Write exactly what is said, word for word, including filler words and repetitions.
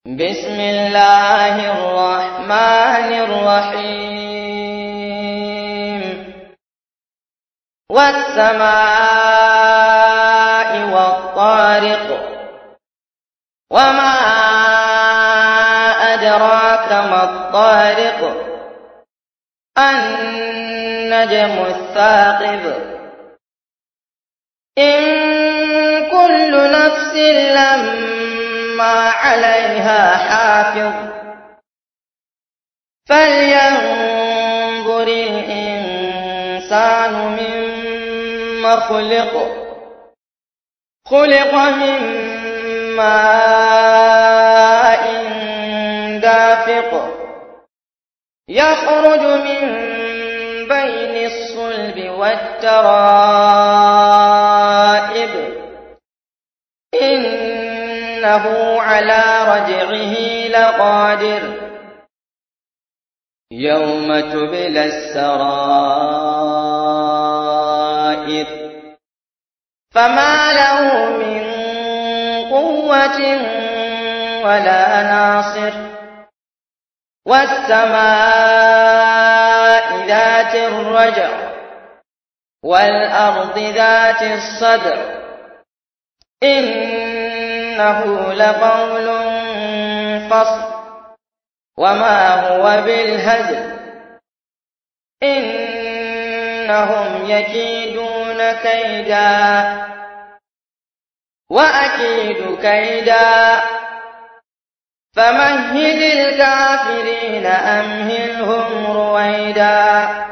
بسم الله الرحمن الرحيم والسماء والطارق وما أدراك ما الطارق النجم الثاقب إن كل نفس لما عليها حافظ فلينظر الإنسان مما خلق خلق من ماء دافق يخرج من بين الصلب والترائب إنه على رجعه لقادر يوم تبلى السرائر فما له من قوة ولا ناصر والسماء ذات الرجع والأرض ذات الصدع إنه لقول فصل وما هو بالهزل إنهم يكيدون كيدا وأكيد كيدا فمهل الكافرين أمهلهم رويدا